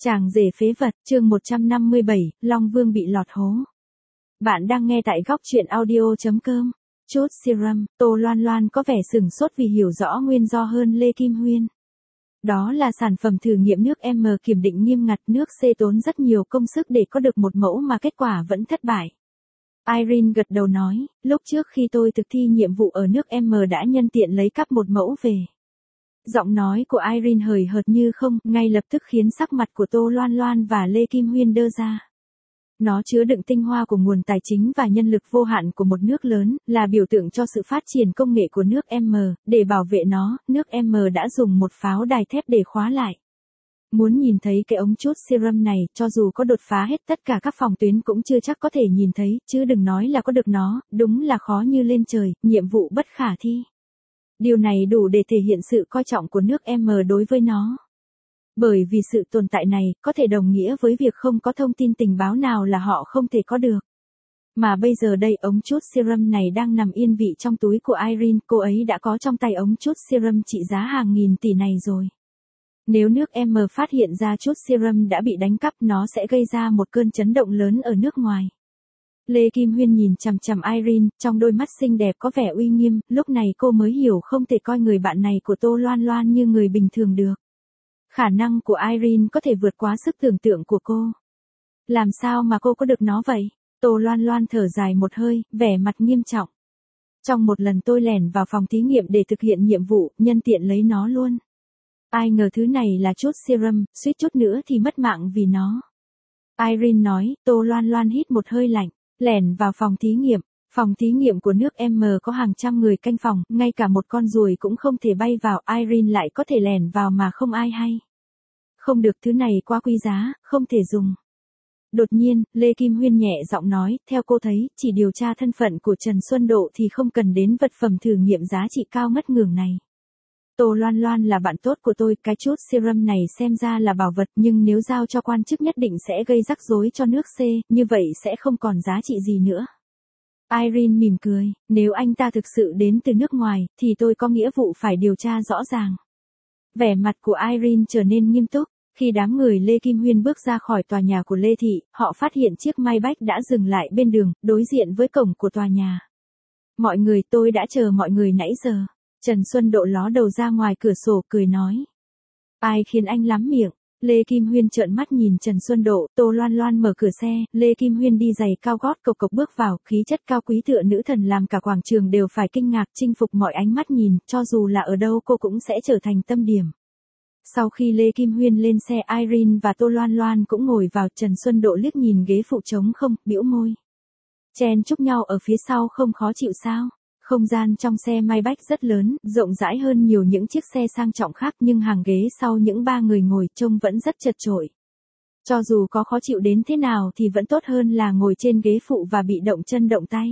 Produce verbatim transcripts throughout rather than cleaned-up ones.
Chàng rể phế vật, chương một trăm năm mươi bảy, Long Vương bị lọt hố. Bạn đang nghe tại góc truyện audio chấm com. Chút serum, Tô Loan Loan có vẻ sửng sốt vì hiểu rõ nguyên do hơn Lê Kim Huyên. Đó là sản phẩm thử nghiệm nước M kiểm định nghiêm ngặt, nước C tốn rất nhiều công sức để có được một mẫu mà kết quả vẫn thất bại. Irene gật đầu nói, lúc trước khi tôi thực thi nhiệm vụ ở nước M đã nhân tiện lấy cắp một mẫu về. Giọng nói của Irene hời hợt như không, ngay lập tức khiến sắc mặt của Tô Loan Loan và Lê Kim Huyên đơ ra. Nó chứa đựng tinh hoa của nguồn tài chính và nhân lực vô hạn của một nước lớn, là biểu tượng cho sự phát triển công nghệ của nước M. Để bảo vệ nó, nước M đã dùng một pháo đài thép để khóa lại. Muốn nhìn thấy cái ống chút serum này, cho dù có đột phá hết tất cả các phòng tuyến cũng chưa chắc có thể nhìn thấy, chứ đừng nói là có được nó, đúng là khó như lên trời, nhiệm vụ bất khả thi. Điều này đủ để thể hiện sự coi trọng của nước M đối với nó. Bởi vì sự tồn tại này, có thể đồng nghĩa với việc không có thông tin tình báo nào là họ không thể có được. Mà bây giờ đây ống chút serum này đang nằm yên vị trong túi của Irene, cô ấy đã có trong tay ống chút serum trị giá hàng nghìn tỷ này rồi. Nếu nước M phát hiện ra chút serum đã bị đánh cắp, nó sẽ gây ra một cơn chấn động lớn ở nước ngoài. Lê Kim Huyên nhìn chằm chằm Irene, trong đôi mắt xinh đẹp có vẻ uy nghiêm, lúc này cô mới hiểu không thể coi người bạn này của Tô Loan Loan như người bình thường được. Khả năng của Irene có thể vượt quá sức tưởng tượng của cô. Làm sao mà cô có được nó vậy? Tô Loan Loan thở dài một hơi, vẻ mặt nghiêm trọng. Trong một lần tôi lẻn vào phòng thí nghiệm để thực hiện nhiệm vụ, nhân tiện lấy nó luôn. Ai ngờ thứ này là chút serum, suýt chút nữa thì mất mạng vì nó. Irene nói, Tô Loan Loan hít một hơi lạnh. Lẻn vào phòng thí nghiệm, phòng thí nghiệm của nước M có hàng trăm người canh phòng, ngay cả một con ruồi cũng không thể bay vào, Irene lại có thể lẻn vào mà không ai hay. Không được, thứ này quá quý giá, không thể dùng. Đột nhiên, Lê Kim Huyên nhẹ giọng nói, theo cô thấy, chỉ điều tra thân phận của Trần Xuân Độ thì không cần đến vật phẩm thử nghiệm giá trị cao ngất ngưởng này. Tô Loan Loan là bạn tốt của tôi, cái chút serum này xem ra là bảo vật, nhưng nếu giao cho quan chức nhất định sẽ gây rắc rối cho nước C, như vậy sẽ không còn giá trị gì nữa. Irene mỉm cười, nếu anh ta thực sự đến từ nước ngoài, thì tôi có nghĩa vụ phải điều tra rõ ràng. Vẻ mặt của Irene trở nên nghiêm túc, khi đám người Lê Kim Huyên bước ra khỏi tòa nhà của Lê Thị, họ phát hiện chiếc Maybach đã dừng lại bên đường, đối diện với cổng của tòa nhà. Mọi người, tôi đã chờ mọi người nãy giờ. Trần Xuân Độ ló đầu ra ngoài cửa sổ cười nói. Ai khiến anh lắm miệng? Lê Kim Huyên trợn mắt nhìn Trần Xuân Độ, Tô Loan Loan mở cửa xe, Lê Kim Huyên đi giày cao gót cộc cộc bước vào, khí chất cao quý tựa nữ thần làm cả quảng trường đều phải kinh ngạc, chinh phục mọi ánh mắt nhìn, cho dù là ở đâu cô cũng sẽ trở thành tâm điểm. Sau khi Lê Kim Huyên lên xe, Irene và Tô Loan Loan cũng ngồi vào, Trần Xuân Độ liếc nhìn ghế phụ trống không, bĩu môi. Chen chúc nhau ở phía sau không khó chịu sao? Không gian trong xe Maybach rất lớn, rộng rãi hơn nhiều những chiếc xe sang trọng khác, nhưng hàng ghế sau những ba người ngồi trông vẫn rất chật chội. Cho dù có khó chịu đến thế nào thì vẫn tốt hơn là ngồi trên ghế phụ và bị động chân động tay.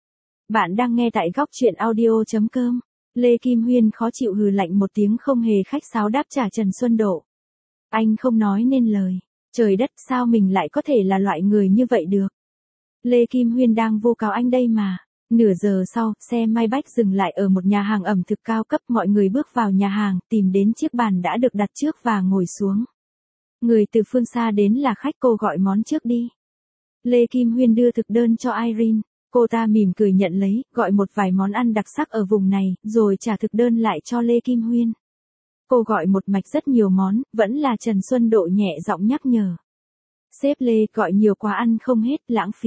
Bạn đang nghe tại góc truyện audio chấm com. Lê Kim Huyên khó chịu hừ lạnh một tiếng, không hề khách sáo đáp trả Trần Xuân Độ. Anh không nói nên lời. Trời đất, sao mình lại có thể là loại người như vậy được? Lê Kim Huyên đang vô cáo anh đây mà. Nửa giờ sau, xe Maybach dừng lại ở một nhà hàng ẩm thực cao cấp, mọi người bước vào nhà hàng, tìm đến chiếc bàn đã được đặt trước và ngồi xuống. Người từ phương xa đến là khách, cô gọi món trước đi. Lê Kim Huyên đưa thực đơn cho Irene, cô ta mỉm cười nhận lấy, gọi một vài món ăn đặc sắc ở vùng này, rồi trả thực đơn lại cho Lê Kim Huyên. Cô gọi một mạch rất nhiều món, vẫn là Trần Xuân Độ nhẹ giọng nhắc nhở. Sếp Lê, gọi nhiều quá ăn không hết, lãng phí.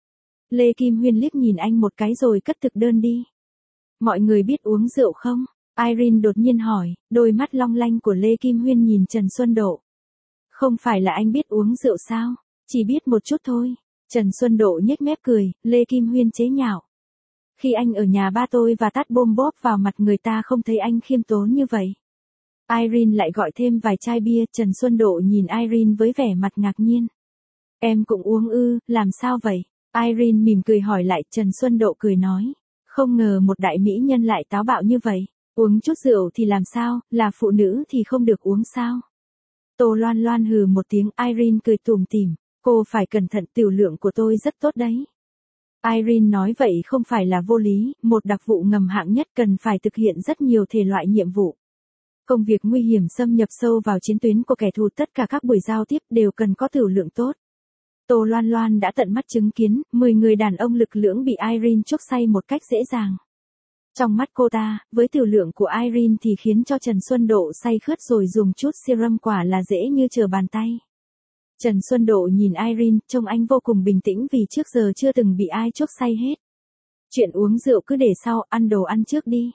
Lê Kim Huyên liếc nhìn anh một cái rồi cất thực đơn đi. Mọi người biết uống rượu không? Irene đột nhiên hỏi, đôi mắt long lanh của Lê Kim Huyên nhìn Trần Xuân Độ. Không phải là anh biết uống rượu sao? Chỉ biết một chút thôi. Trần Xuân Độ nhếch mép cười, Lê Kim Huyên chế nhạo. Khi anh ở nhà ba tôi và tát bôm bóp vào mặt người ta không thấy anh khiêm tốn như vậy. Irene lại gọi thêm vài chai bia, Trần Xuân Độ nhìn Irene với vẻ mặt ngạc nhiên. Em cũng uống ư, làm sao vậy? Irene mỉm cười hỏi lại, Trần Xuân Độ cười nói. Không ngờ một đại mỹ nhân lại táo bạo như vậy. Uống chút rượu thì làm sao, là phụ nữ thì không được uống sao? Tô Loan Loan hừ một tiếng, Irene cười tủm tỉm. Cô phải cẩn thận, tiểu lượng của tôi rất tốt đấy. Irene nói vậy không phải là vô lý, một đặc vụ ngầm hạng nhất cần phải thực hiện rất nhiều thể loại nhiệm vụ. Công việc nguy hiểm xâm nhập sâu vào chiến tuyến của kẻ thù, tất cả các buổi giao tiếp đều cần có tửu lượng tốt. Tô Loan Loan đã tận mắt chứng kiến, mười người đàn ông lực lưỡng bị Irene chuốc say một cách dễ dàng. Trong mắt cô ta, với tửu lượng của Irene thì khiến cho Trần Xuân Độ say khướt rồi dùng chút serum quả là dễ như trở bàn tay. Trần Xuân Độ nhìn Irene, trông anh vô cùng bình tĩnh vì trước giờ chưa từng bị ai chuốc say hết. Chuyện uống rượu cứ để sau, ăn đồ ăn trước đi.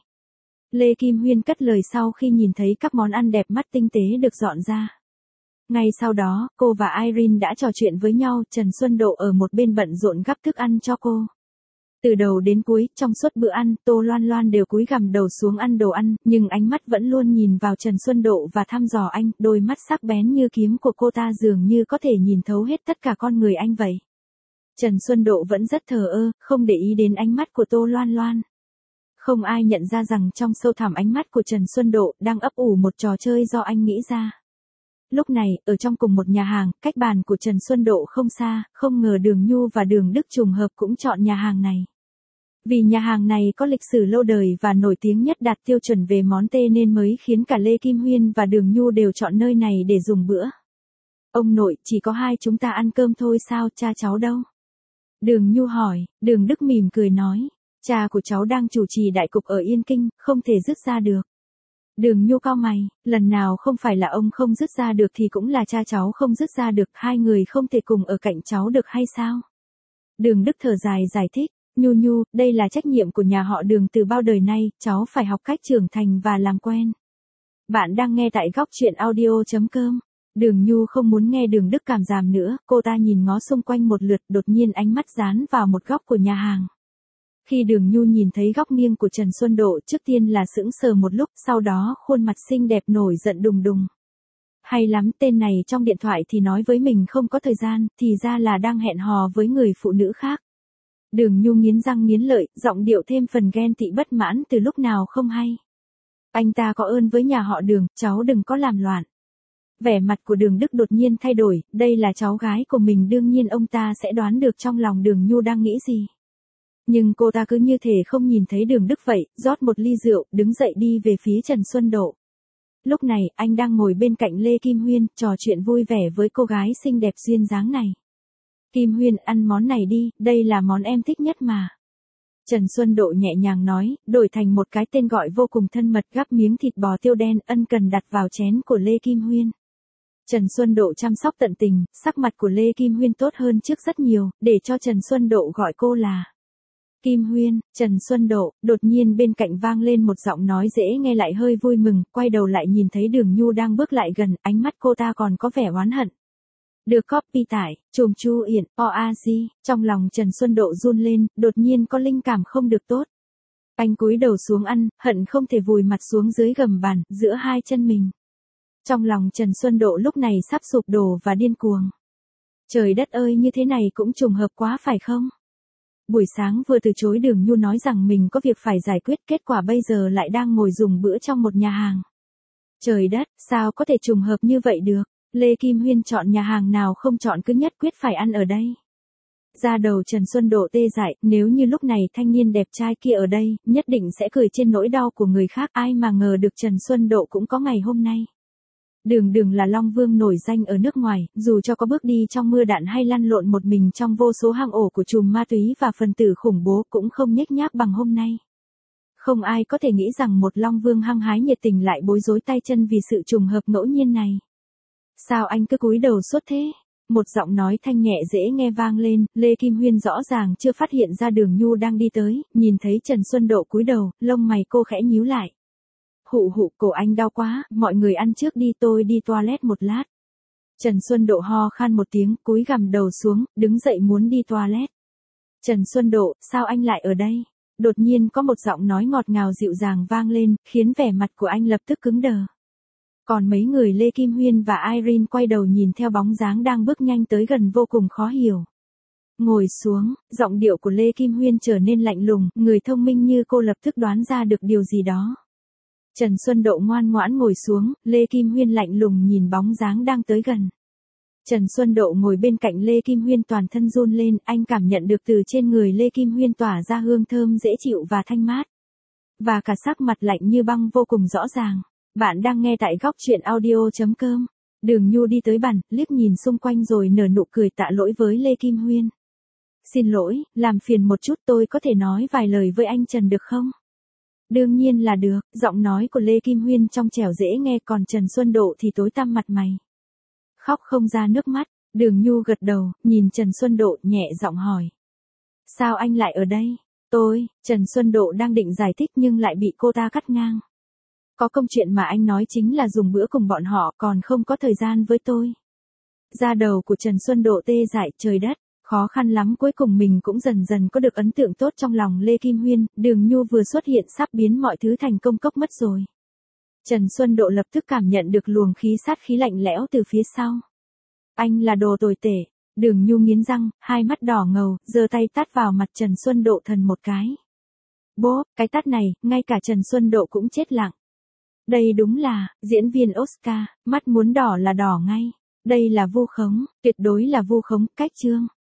Lê Kim Huyên cất lời sau khi nhìn thấy các món ăn đẹp mắt tinh tế được dọn ra. Ngay sau đó, cô và Irene đã trò chuyện với nhau, Trần Xuân Độ ở một bên bận rộn gắp thức ăn cho cô. Từ đầu đến cuối, trong suốt bữa ăn, Tô Loan Loan đều cúi gằm đầu xuống ăn đồ ăn, nhưng ánh mắt vẫn luôn nhìn vào Trần Xuân Độ và thăm dò anh, đôi mắt sắc bén như kiếm của cô ta dường như có thể nhìn thấu hết tất cả con người anh vậy. Trần Xuân Độ vẫn rất thờ ơ, không để ý đến ánh mắt của Tô Loan Loan. Không ai nhận ra rằng trong sâu thẳm ánh mắt của Trần Xuân Độ đang ấp ủ một trò chơi do anh nghĩ ra. Lúc này, ở trong cùng một nhà hàng, cách bàn của Trần Xuân Độ không xa, không ngờ Đường Nhu và Đường Đức trùng hợp cũng chọn nhà hàng này. Vì nhà hàng này có lịch sử lâu đời và nổi tiếng nhất đạt tiêu chuẩn về món tê nên mới khiến cả Lê Kim Huyên và Đường Nhu đều chọn nơi này để dùng bữa. Ông nội, chỉ có hai chúng ta ăn cơm thôi sao, cha cháu đâu? Đường Nhu hỏi, Đường Đức mỉm cười nói, cha của cháu đang chủ trì đại cục ở Yên Kinh, không thể dứt ra được. Đường Nhu cau mày, lần nào không phải là ông không dứt ra được thì cũng là cha cháu không dứt ra được, hai người không thể cùng ở cạnh cháu được hay sao? Đường Đức thở dài giải thích, Nhu Nhu, đây là trách nhiệm của nhà họ Đường từ bao đời nay, cháu phải học cách trưởng thành và làm quen. Bạn đang nghe tại góc truyện audio chấm com. Đường Nhu không muốn nghe Đường Đức cảm giảm nữa, cô ta nhìn ngó xung quanh một lượt, đột nhiên ánh mắt dán vào một góc của nhà hàng. Khi Đường Nhu nhìn thấy góc nghiêng của Trần Xuân Độ, trước tiên là sững sờ một lúc, sau đó khuôn mặt xinh đẹp nổi giận đùng đùng. Hay lắm, tên này trong điện thoại thì nói với mình không có thời gian, thì ra là đang hẹn hò với người phụ nữ khác. Đường Nhu nghiến răng nghiến lợi, giọng điệu thêm phần ghen tị bất mãn từ lúc nào không hay. Anh ta có ơn với nhà họ Đường, cháu đừng có làm loạn. Vẻ mặt của Đường Đức đột nhiên thay đổi, đây là cháu gái của mình, đương nhiên ông ta sẽ đoán được trong lòng Đường Nhu đang nghĩ gì. Nhưng cô ta cứ như thể không nhìn thấy Đường Đức vậy, rót một ly rượu, đứng dậy đi về phía Trần Xuân Độ. Lúc này, anh đang ngồi bên cạnh Lê Kim Huyên, trò chuyện vui vẻ với cô gái xinh đẹp duyên dáng này. Kim Huyên, ăn món này đi, đây là món em thích nhất mà. Trần Xuân Độ nhẹ nhàng nói, đổi thành một cái tên gọi vô cùng thân mật, gắp miếng thịt bò tiêu đen ân cần đặt vào chén của Lê Kim Huyên. Trần Xuân Độ chăm sóc tận tình, sắc mặt của Lê Kim Huyên tốt hơn trước rất nhiều, để cho Trần Xuân Độ gọi cô là Kim Huyên. Trần Xuân Độ, đột nhiên bên cạnh vang lên một giọng nói dễ nghe lại hơi vui mừng, quay đầu lại nhìn thấy Đường Nhu đang bước lại gần, ánh mắt cô ta còn có vẻ oán hận. Được copy tải, chùm chu yển, o a di, trong lòng Trần Xuân Độ run lên, đột nhiên có linh cảm không được tốt. Anh cúi đầu xuống ăn, hận không thể vùi mặt xuống dưới gầm bàn, giữa hai chân mình. Trong lòng Trần Xuân Độ lúc này sắp sụp đổ và điên cuồng. Trời đất ơi, như thế này cũng trùng hợp quá phải không? Buổi sáng vừa từ chối Đường Nhu nói rằng mình có việc phải giải quyết, kết quả bây giờ lại đang ngồi dùng bữa trong một nhà hàng. Trời đất, sao có thể trùng hợp như vậy được? Lê Kim Huyên chọn nhà hàng nào không chọn cứ nhất quyết phải ăn ở đây. Da đầu Trần Xuân Độ tê dại, nếu như lúc này thanh niên đẹp trai kia ở đây, nhất định sẽ cười trên nỗi đau của người khác, ai mà ngờ được Trần Xuân Độ cũng có ngày hôm nay. Đường Đường là Long Vương nổi danh ở nước ngoài, dù cho có bước đi trong mưa đạn hay lăn lộn một mình trong vô số hang ổ của trùm ma túy và phần tử khủng bố cũng không nhếch nhác bằng hôm nay. Không ai có thể nghĩ rằng một Long Vương hăng hái nhiệt tình lại bối rối tay chân vì sự trùng hợp ngẫu nhiên này. Sao anh cứ cúi đầu suốt thế? Một giọng nói thanh nhẹ dễ nghe vang lên, Lê Kim Huyên rõ ràng chưa phát hiện ra Đường Nhu đang đi tới, nhìn thấy Trần Xuân Độ cúi đầu, lông mày cô khẽ nhíu lại. Hụ hụ, cổ anh đau quá, mọi người ăn trước đi, tôi đi toilet một lát. Trần Xuân Độ ho khan một tiếng, cúi gằm đầu xuống, đứng dậy muốn đi toilet. Trần Xuân Độ, sao anh lại ở đây? Đột nhiên có một giọng nói ngọt ngào dịu dàng vang lên, khiến vẻ mặt của anh lập tức cứng đờ. Còn mấy người Lê Kim Huyên và Irene quay đầu nhìn theo bóng dáng đang bước nhanh tới gần vô cùng khó hiểu. Ngồi xuống, giọng điệu của Lê Kim Huyên trở nên lạnh lùng, người thông minh như cô lập tức đoán ra được điều gì đó. Trần Xuân Độ ngoan ngoãn ngồi xuống, Lê Kim Huyên lạnh lùng nhìn bóng dáng đang tới gần. Trần Xuân Độ ngồi bên cạnh Lê Kim Huyên toàn thân run lên, anh cảm nhận được từ trên người Lê Kim Huyên tỏa ra hương thơm dễ chịu và thanh mát. Và cả sắc mặt lạnh như băng vô cùng rõ ràng. Bạn đang nghe tại góc chuyện audio chấm com. Đường Nhu đi tới bàn, liếc nhìn xung quanh rồi nở nụ cười tạ lỗi với Lê Kim Huyên. Xin lỗi, làm phiền một chút, tôi có thể nói vài lời với anh Trần được không? Đương nhiên là được, giọng nói của Lê Kim Huyên trong trẻo dễ nghe, còn Trần Xuân Độ thì tối tăm mặt mày. Khóc không ra nước mắt, Đường Nhu gật đầu, nhìn Trần Xuân Độ nhẹ giọng hỏi. Sao anh lại ở đây? Tôi, Trần Xuân Độ đang định giải thích nhưng lại bị cô ta cắt ngang. Có công chuyện mà anh nói chính là dùng bữa cùng bọn họ, còn không có thời gian với tôi. Da đầu của Trần Xuân Độ tê dại, trời đất, khó khăn lắm cuối cùng mình cũng dần dần có được ấn tượng tốt trong lòng Lê Kim Huyên. Đường Nhu vừa xuất hiện sắp biến mọi thứ thành công cốc mất rồi. Trần Xuân Độ lập tức cảm nhận được luồng khí sát khí lạnh lẽo từ phía sau. Anh là đồ tồi tệ. Đường Nhu nghiến răng, hai mắt đỏ ngầu, giơ tay tát vào mặt Trần Xuân Độ thần một cái. Bốp, cái tát này, ngay cả Trần Xuân Độ cũng chết lặng. Đây đúng là, diễn viên Oscar, mắt muốn đỏ là đỏ ngay. Đây là vu khống, tuyệt đối là vu khống, cách chương.